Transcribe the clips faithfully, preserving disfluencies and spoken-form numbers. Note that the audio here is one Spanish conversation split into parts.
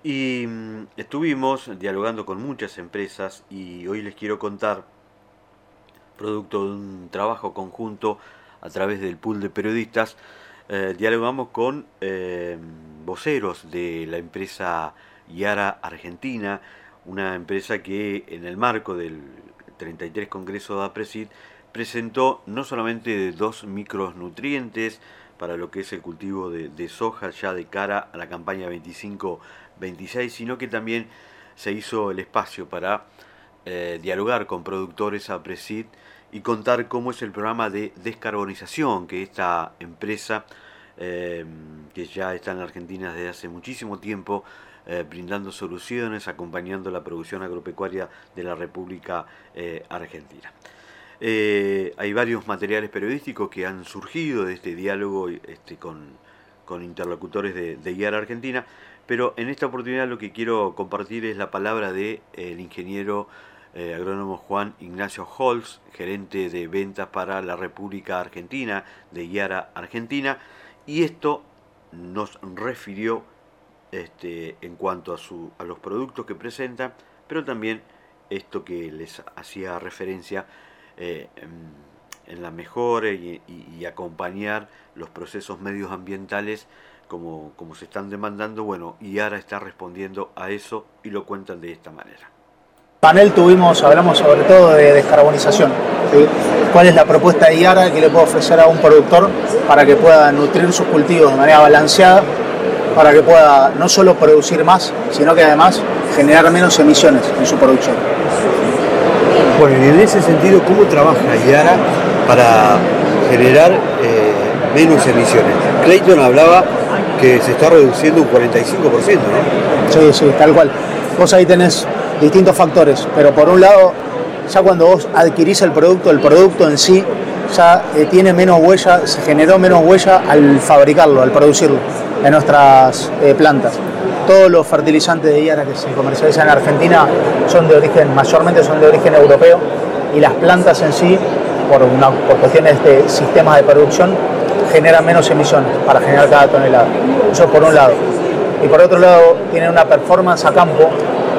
Y mm, estuvimos dialogando con muchas empresas y hoy les quiero contar, producto de un trabajo conjunto a través del pool de periodistas, eh, dialogamos con eh, voceros de la empresa Yara Argentina, una empresa que en el marco del treinta y tres Congreso de APRESID presentó no solamente dos micronutrientes para lo que es el cultivo de, de soja ya de cara a la campaña veinticinco veintiséis, sino que también se hizo el espacio para eh, dialogar con productores APRESID y contar cómo es el programa de descarbonización que esta empresa, eh, que ya está en la Argentina desde hace muchísimo tiempo, eh, brindando soluciones, acompañando la producción agropecuaria de la República eh, Argentina. Eh, hay varios materiales periodísticos que han surgido de este diálogo este, con, con interlocutores de, de Yara Argentina, pero en esta oportunidad lo que quiero compartir es la palabra del de, ingeniero eh, agrónomo Juan Ignacio Holz, gerente de ventas para la República Argentina de Yara Argentina, y esto nos refirió este, en cuanto a, su, a los productos que presentan, pero también esto que les hacía referencia Eh, en, en la mejora y, y, y acompañar los procesos medioambientales como, como se están demandando. Bueno, y Yara está respondiendo a eso y lo cuentan de esta manera. Panel tuvimos, hablamos sobre todo de descarbonización, ¿sí? ¿Cuál es la propuesta de Yara que le puede ofrecer a un productor para que pueda nutrir sus cultivos de manera balanceada, para que pueda no solo producir más, sino que además generar menos emisiones en su producción? Bueno, y en ese sentido, ¿cómo trabaja Yara para generar eh, menos emisiones? Clayton hablaba que se está reduciendo un cuarenta y cinco por ciento, ¿no? Sí, sí, tal cual. Vos ahí tenés distintos factores, pero por un lado, ya cuando vos adquirís el producto, el producto en sí ya eh, tiene menos huella, se generó menos huella al fabricarlo, al producirlo en nuestras eh, plantas. Todos los fertilizantes de Yara que se comercializan en Argentina son de origen, mayormente son de origen europeo, y las plantas en sí, por, una, por cuestiones de sistemas de producción, generan menos emisiones para generar cada tonelada. Eso por un lado. Y por otro lado, tienen una performance a campo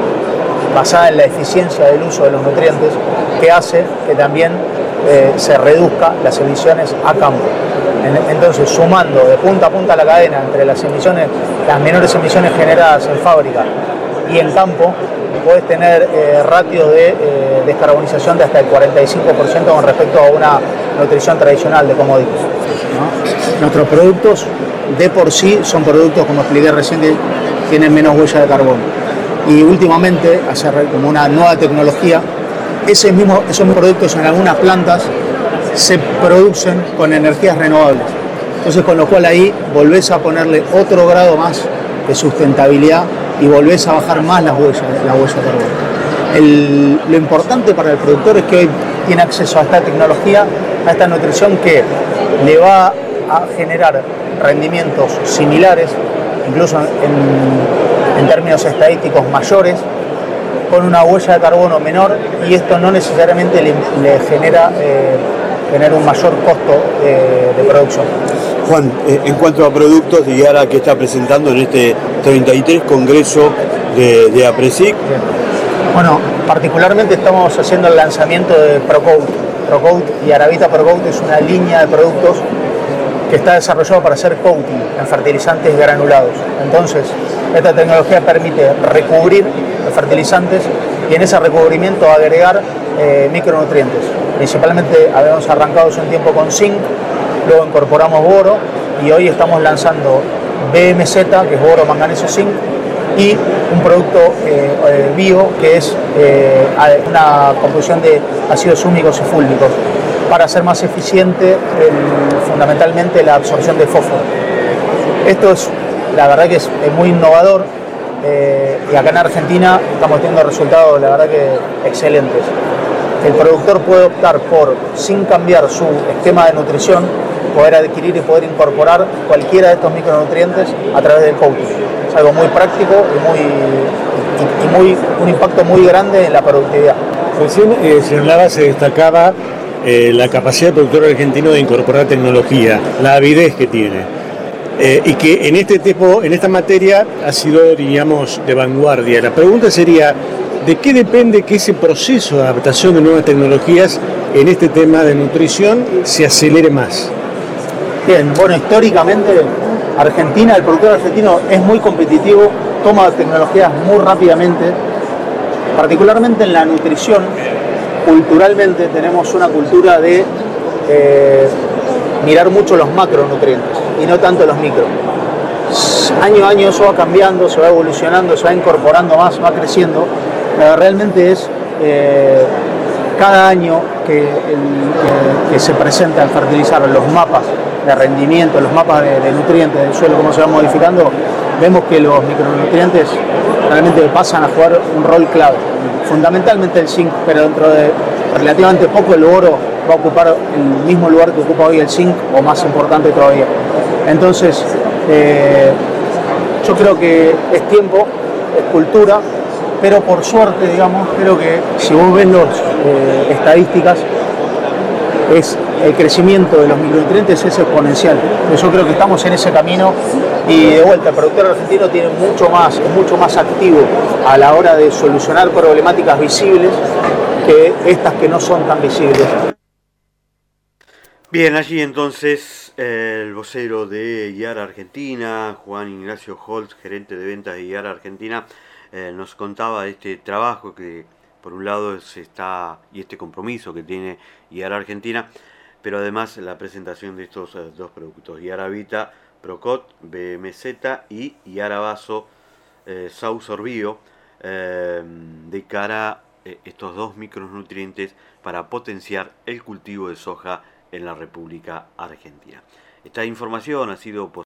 basada en la eficiencia del uso de los nutrientes, que hace que también eh, se reduzca las emisiones a campo. Entonces, sumando de punta a punta la cadena entre las emisiones, las menores emisiones generadas en fábrica y en campo, puedes tener eh, ratios de eh, descarbonización de hasta el cuarenta y cinco por ciento con respecto a una nutrición tradicional de commodities, ¿no? Nuestros productos de por sí son productos, como expliqué recién, que tienen menos huella de carbono. Y últimamente, hacer como una nueva tecnología, ese mismo, esos mismos productos en algunas plantas se producen con energías renovables. Entonces, con lo cual ahí volvés a ponerle otro grado más de sustentabilidad y volvés a bajar más las huellas, la huella de carbono. El, lo importante para el productor es que hoy tiene acceso a esta tecnología, a esta nutrición que le va a generar rendimientos similares, incluso en, en términos estadísticos mayores, con una huella de carbono menor, y esto no necesariamente le, le genera eh, tener un mayor costo eh, de producción. Juan, eh, en cuanto a productos de Yara que está presentando en este treinta y tres Congreso de, de APRESID. Bueno, particularmente estamos haciendo el lanzamiento de ProCoat. ProCoat y Aravita ProCoat es una línea de productos que está desarrollado para hacer coating en fertilizantes granulados. Entonces, esta tecnología permite recubrir los fertilizantes y en ese recubrimiento agregar eh, micronutrientes. Principalmente habíamos arrancado hace un tiempo con zinc, luego incorporamos boro y hoy estamos lanzando B M Z, que es boro, manganeso, zinc, y un producto eh, eh, bio que es eh, una composición de ácidos húmicos y fúlmicos para hacer más eficiente el, fundamentalmente la absorción de fósforo. Esto es, la verdad que es, es muy innovador eh, y acá en Argentina estamos teniendo resultados, la verdad que excelentes. El productor puede optar por, sin cambiar su esquema de nutrición, poder adquirir y poder incorporar cualquiera de estos micronutrientes a través del coating. Es algo muy práctico y, muy, y, y muy, un impacto muy grande en la productividad. Recién eh, se hablaba, se destacaba eh, la capacidad del productor argentino de incorporar tecnología, la avidez que tiene. eh, y que en este tipo, en esta materia ha sido, diríamos, de vanguardia. La pregunta sería, ¿de qué depende que ese proceso de adaptación de nuevas tecnologías en este tema de nutrición se acelere más? Bien, bueno, históricamente Argentina, el productor argentino es muy competitivo, toma tecnologías muy rápidamente, particularmente en la nutrición. Culturalmente tenemos una cultura de eh, mirar mucho los macronutrientes y no tanto los micro. Año a año eso va cambiando, se va evolucionando, se va incorporando más, va creciendo, pero realmente es eh, cada año que, el, que, que se presenta al fertilizar los mapas de rendimiento, los mapas de, de nutrientes del suelo, cómo se van modificando, vemos que los micronutrientes realmente pasan a jugar un rol clave. Fundamentalmente el zinc, pero dentro de relativamente poco el boro va a ocupar el mismo lugar que ocupa hoy el zinc, o más importante todavía. Entonces, eh, yo creo que es tiempo, es cultura, pero por suerte, digamos, creo que si vos ves las eh, estadísticas, es el crecimiento de los micronutrientes es exponencial. Yo creo que estamos en ese camino y de vuelta el productor argentino tiene mucho más, es mucho más activo a la hora de solucionar problemáticas visibles que estas que no son tan visibles. Bien, allí entonces el vocero de Yara Argentina, Juan Ignacio Holtz, gerente de ventas de Yara Argentina, eh, nos contaba de este trabajo que por un lado se está, y este compromiso que tiene Yara Argentina, pero además la presentación de estos eh, dos productos, Yara Vita Procot B M Z y Yara Vaso eh, Sausorbio, eh, de cara a eh, estos dos micronutrientes para potenciar el cultivo de soja en la República Argentina. Esta información ha sido